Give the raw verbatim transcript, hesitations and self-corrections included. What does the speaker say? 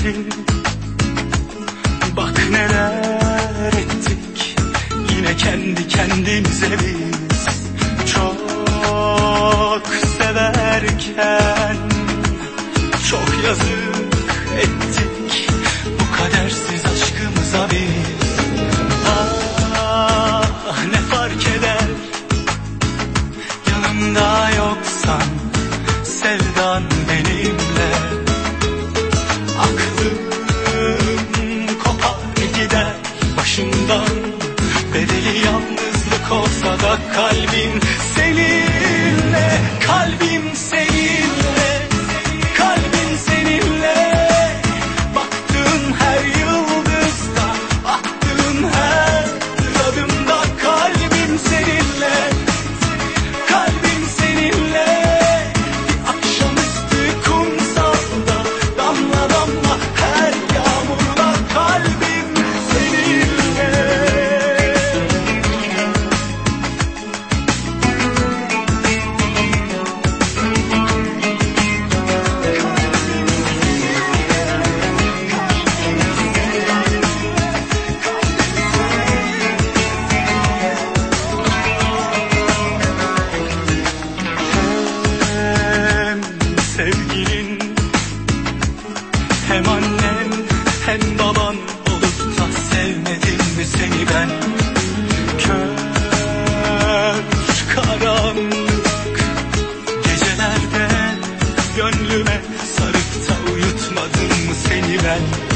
sevmedin. Bak neler ettik yine kendi kendimize biz. Çok severken çok yazık ettik bu kadersiz aşkımıza biz. Ah ne fark eder yanımda yoksan, sevdan benimle. Aklım kopar gider başımdan, bedeli yalnızlık olsa da kalbim seninle, kalbim seninle, kalbim seninle. Baktığım her yıldızda, attığım her adımda kalbim seninle, kalbim seninle. Bir akşamüstü kumsalda damla damla her yağmurda kalbim seninle. Sevgilin hem annen hem baban olup da sevmedim mi seni ben? Kör karanlık gecelerde gönlüme sarıp da uyutmadım mı seni ben?